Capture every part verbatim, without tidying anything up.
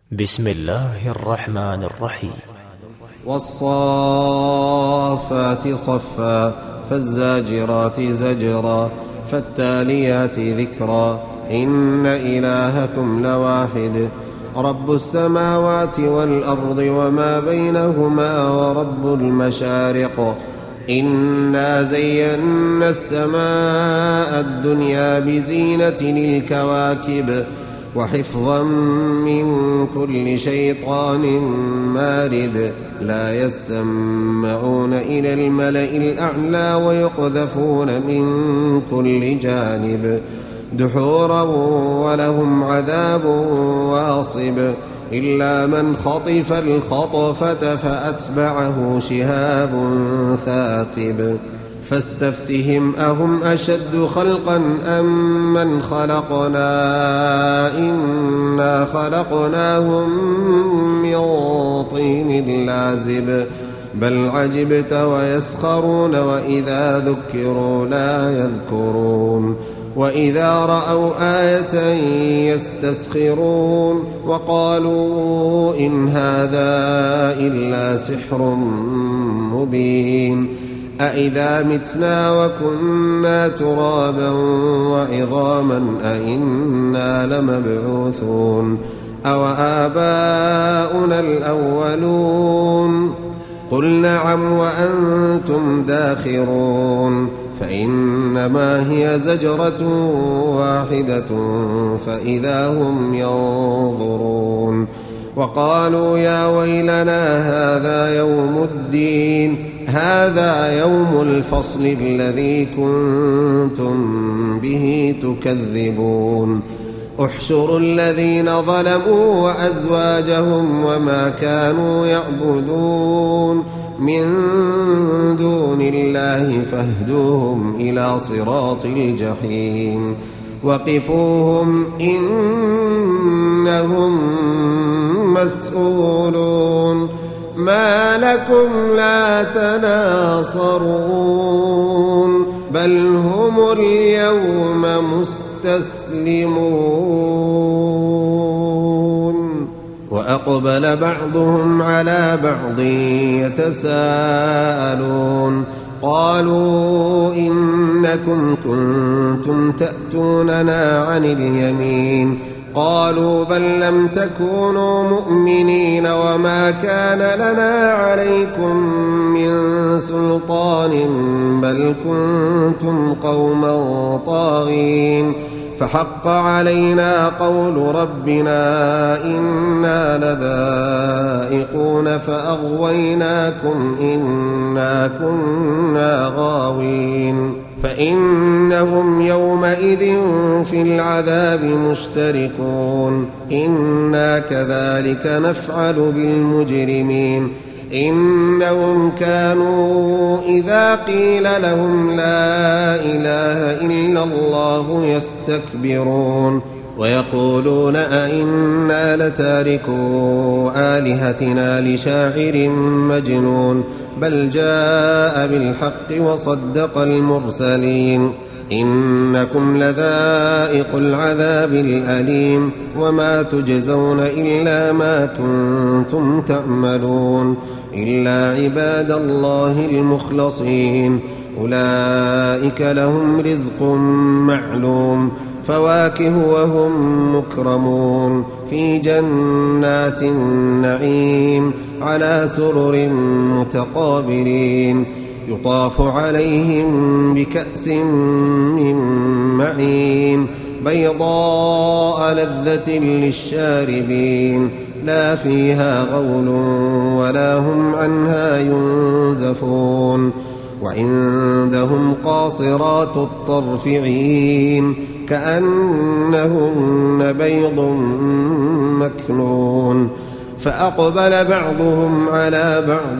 بسم الله الرحمن الرحيم. والصافات صفا فالزاجرات زجرا فالتاليات ذكرا إن إلهكم لواحد رب السماوات والأرض وما بينهما ورب المشارق إنا زينا السماء الدنيا بزينة الكواكب وحفظا من كل شيطان مارد لا يسمعون إلى الملأ الأعلى ويقذفون من كل جانب دحورا ولهم عذاب واصب إلا من خطف الخطفة فأتبعه شهاب ثاقب فاستفتهم أهم أشد خلقا أم من خلقنا إنا خلقناهم من طين لازب بل عجبت ويسخرون وإذا ذكروا لا يذكرون وإذا رأوا آية يستسخرون وقالوا إن هذا إلا سحر مبين أإذا متنا وكنا ترابا وعظاما أإنا لمبعوثون أو آباؤنا الأولون قل نعم وأنتم داخرون فإنما هي زجرة واحدة فإذا هم ينظرون وقالوا يا ويلنا هذا يوم الدين هذا يوم الفصل الذي كنتم به تكذبون احشروا الذين ظلموا وأزواجهم وما كانوا يعبدون من دون الله فاهدوهم إلى صراط الجحيم وقفوهم إنهم مسؤولون ما لكم لا تناصرون بل هم اليوم مستسلمون وأقبل بعضهم على بعض يتساءلون قالوا إنكم كنتم تأتوننا عن اليمين قالوا بل لم تكونوا مؤمنين وما كان لنا عليكم من سلطان بل كنتم قوما طاغين فحق علينا قول ربنا إنا لذائقون فأغويناكم إنا كنا غاوين فإنهم يومئذ في العذاب مشتركون إنا كذلك نفعل بالمجرمين إنهم كانوا إذا قيل لهم لا إله إلا الله يستكبرون ويقولون أئنا لتاركو آلهتنا لشاعر مجنون بل جاء بالحق وصدق المرسلين إنكم لذائق العذاب الأليم وما تجزون إلا ما كنتم تعملون إلا عباد الله المخلصين أولئك لهم رزق معلوم فواكه وهم مكرمون في جنات النعيم على سرر متقابلين يطاف عليهم بكأس من معين بيضاء لذة للشاربين لا فيها غول ولا هم عنها ينزفون وعندهم قاصرات الطرف عين كأنهن بيض مكنون فأقبل بعضهم على بعض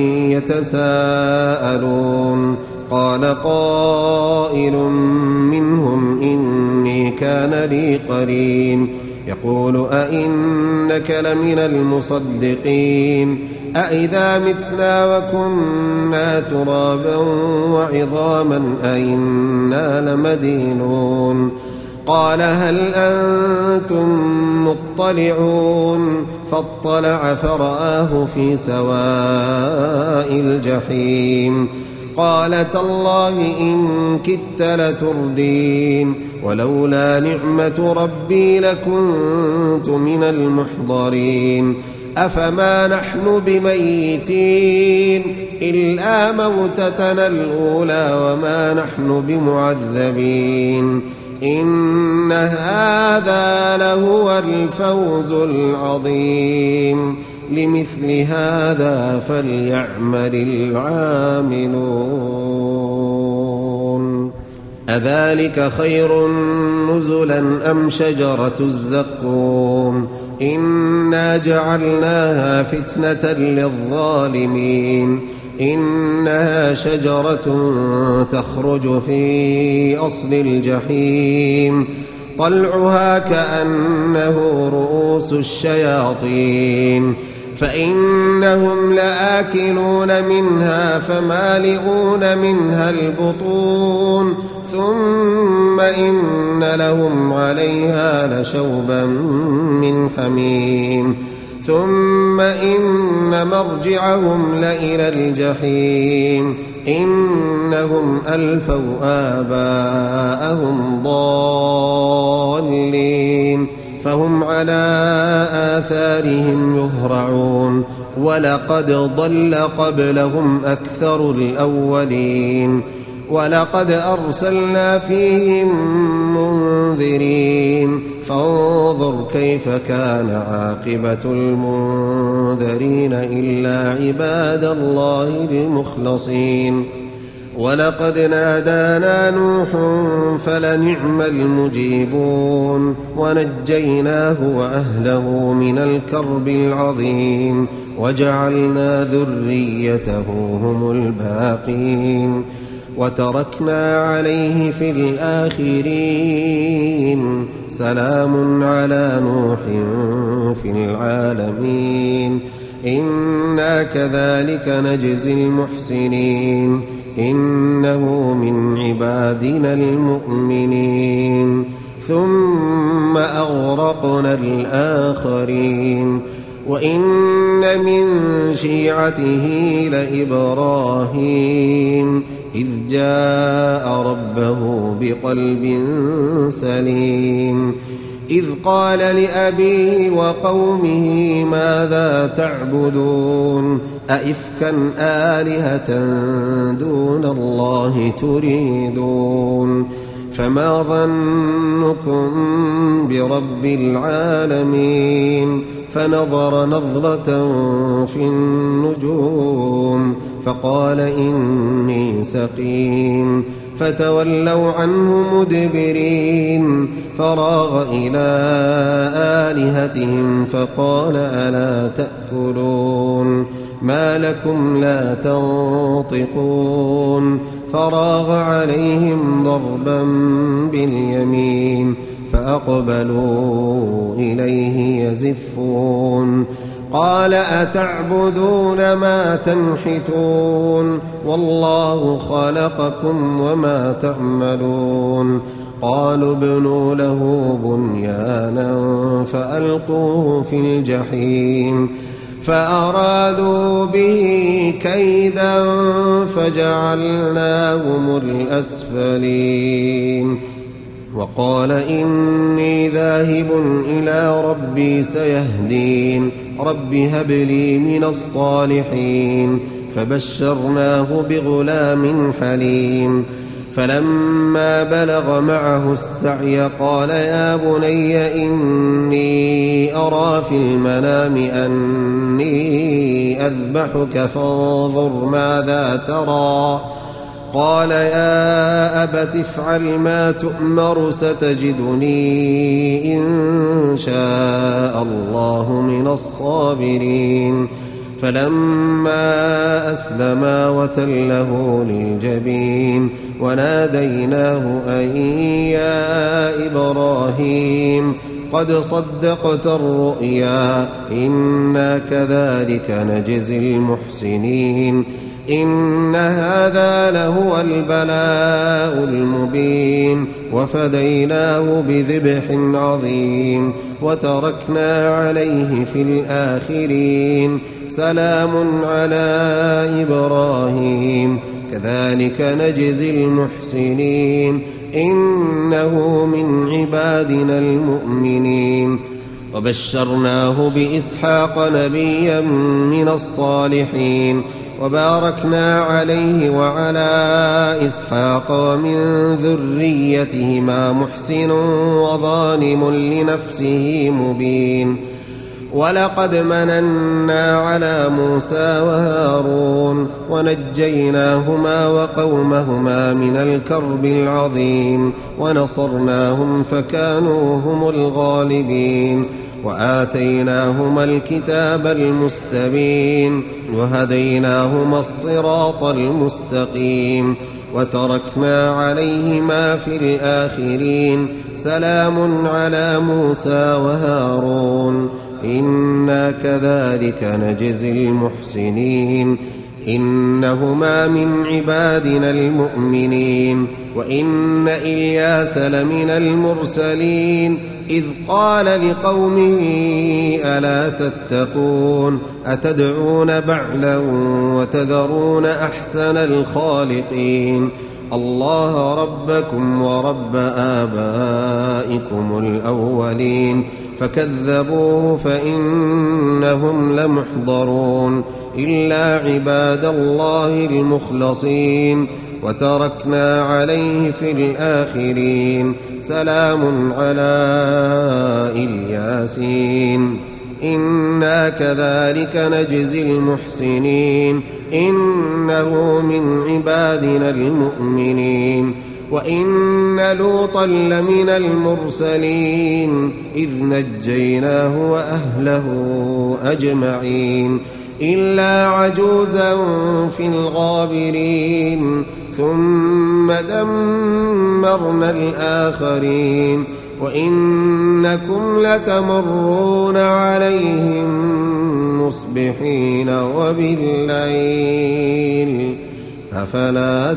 يتساءلون قال قائل منهم إني كان لي قرين يقول أئنك لمن المصدقين أئذا متنا وكنا ترابا وعظاما أئنا لمدينون قال هل أنتم مطلعون فاطلع فرآه في سواء الجحيم قال تالله إن كدت لتردين ولولا نعمة ربي لكنت من المحضرين أفما نحن بميتين إلا موتتنا الأولى وما نحن بمعذبين إن هذا لهو الفوز العظيم لمثل هذا فليعمل العاملون أذلك خير نزلا أم شجرة الزقوم إنا جعلناها فتنة للظالمين إنها شجرة تخرج في أصل الجحيم طلعها كأنه رؤوس الشياطين فإنهم لآكلون منها فمالئون منها البطون ثم إن لهم عليها لشوبا من حميم ثم إن مرجعهم لإلى الجحيم إنهم ألفوا آباءهم ضالين فهم على آثارهم يهرعون ولقد ضل قبلهم أكثر الأولين ولقد أرسلنا فيهم منذرين فانظر كيف كان عاقبة المنذرين إلا عباد الله المخلصين ولقد نادانا نوح فلنعم المجيبون ونجيناه وأهله من الكرب العظيم وجعلنا ذريته هم الباقين وتركنا عليه في الآخرين سلام على نوح في العالمين إنا كذلك نجزي المحسنين إنه من عبادنا المؤمنين ثم أغرقنا الآخرين وإن من شيعته لإبراهيم إذ جاء ربه بقلب سليم إذ قال لأبيه وقومه ماذا تعبدون أئفكا آلهة دون الله تريدون فما ظنكم برب العالمين فنظر نظرة في النجوم فقال إني سقيم فتولوا عنه مدبرين فراغ إلى آلهتهم فقال ألا تأكلون ما لكم لا تنطقون فراغ عليهم ضربا باليمين فأقبلوا إليه يزفون قال أتعبدون ما تنحتون والله خلقكم وما تعملون قالوا ابنوا له بنيانا فألقوه في الجحيم فأرادوا به كيدا فجعلناهم الأسفلين وقال إني ذاهب إلى ربي سيهدين رب هب لي من الصالحين فبشرناه بغلام حليم فلما بلغ معه السعي قال يا بني إني أرى في المنام أني أذبحك فانظر ماذا ترى قال يا أبت افعل ما تؤمر ستجدني إن شاء الله من الصابرين فلما أسلما وتله للجبين وناديناه أن يا إبراهيم قد صدقت الرؤيا إنا كذلك نجزي المحسنين إن هذا لهو البلاء المبين وفديناه بذبح عظيم وتركنا عليه في الآخرين سلام على إبراهيم كذلك نجزي المحسنين إنه من عبادنا المؤمنين وبشرناه بإسحاق نبيا من الصالحين وباركنا عليه وعلى إسحاق ومن ذريتهما محسن وظالم لنفسه مبين ولقد مننا على موسى وهارون ونجيناهما وقومهما من الكرب العظيم ونصرناهم فكانوا هم الغالبين وآتيناهما الكتاب المستبين وهديناهما الصراط المستقيم وتركنا عليهما في الآخرين سلام على موسى وهارون إنا كذلك نجزي المحسنين إنهما من عبادنا المؤمنين وإن إلياس لمن المرسلين إذ قال لقومه ألا تتقون أتدعون بعلا وتذرون أحسن الخالقين الله ربكم ورب آبائكم الأولين فكذبوه فإنهم لمحضرون إلا عباد الله المخلصين وتركنا عليه في الآخرين سلام على الياسين إنا كذلك نجزي المحسنين إنه من عبادنا المؤمنين وإن لوطا لمن المرسلين إذ نجيناه وأهله أجمعين إلا عجوزا في الغابرين ثم دمرنا الآخرين وإنكم لتمرون عليهم مصبحين وبالليل أفلا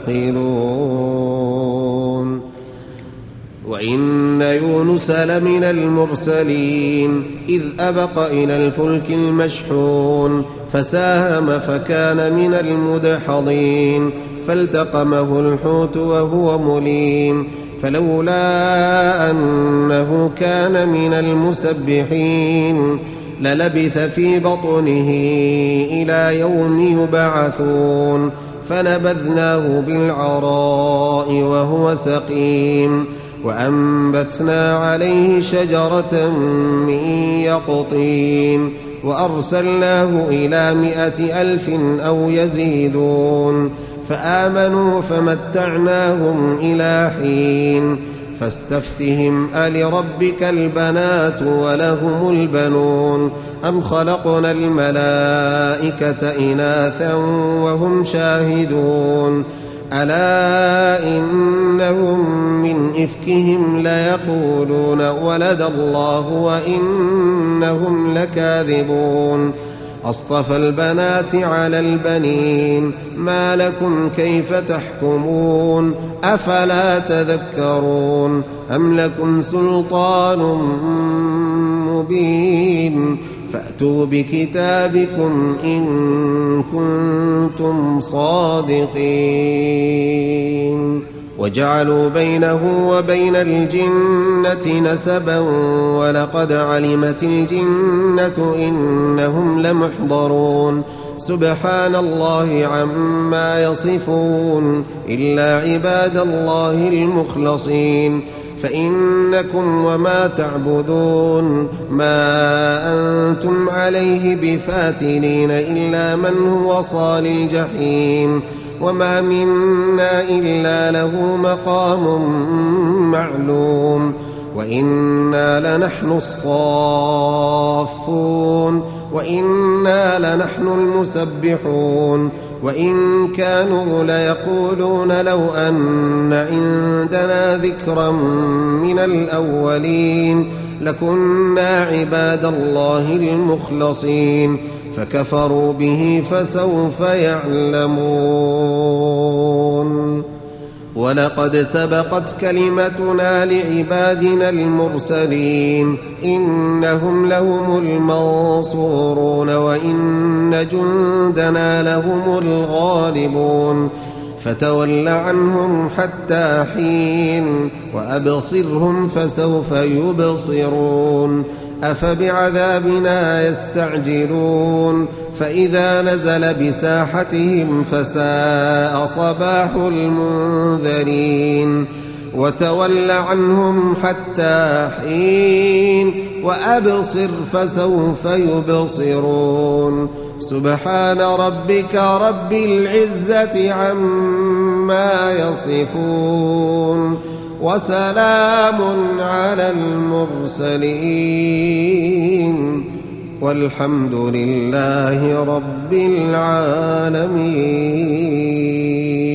تعقلون وإن يونس لمن المرسلين إذ أبق إلى الفلك المشحون فساهم فكان من المدحضين فالتقمه الحوت وهو مليم فلولا أنه كان من المسبحين للبث في بطنه إلى يوم يبعثون فنبذناه بالعراء وهو سقيم وأنبتنا عليه شجرة من يقطين وأرسلناه إلى مائة ألف أو يزيدون فآمنوا فمتعناهم إلى حين فاستفتهم ألربك البنات ولهم البنون أم خلقنا الملائكة إناثا وهم شاهدون ألا إنهم من إفكهم ليقولون ولد الله وإنهم لكاذبون أصطفى البنات على البنين ما لكم كيف تحكمون أفلا تذكرون أم لكم سلطان مبين فأتوا بكتابكم إن كنتم صادقين وجعلوا بينه وبين الجنة نسبا ولقد علمت الجنة إنهم لمحضرون سبحان الله عما يصفون إلا عباد الله المخلصين فإنكم وما تعبدون ما أنتم عليه بفاتنين إلا من هو صال الجحيم وما منا إلا له مقام معلوم وإنا لنحن الصافون وإنا لنحن المسبحون وإن كانوا ليقولون لو أن عندنا ذكرا من الأولين لكنا عباد الله المخلصين فكفروا به فسوف يعلمون ولقد سبقت كلمتنا لعبادنا المرسلين إنهم لهم المنصورون وإن جندنا لهم الغالبون فتول عنهم حتى حين وأبصرهم فسوف يبصرون أفبعذابنا يستعجلون فإذا نزل بساحتهم فساء صباح المنذرين وتول عنهم حتى حين وأبصر فسوف يبصرون سبحان ربك رب العزة عما يصفون وسلام على المرسلين والحمد لله رب العالمين.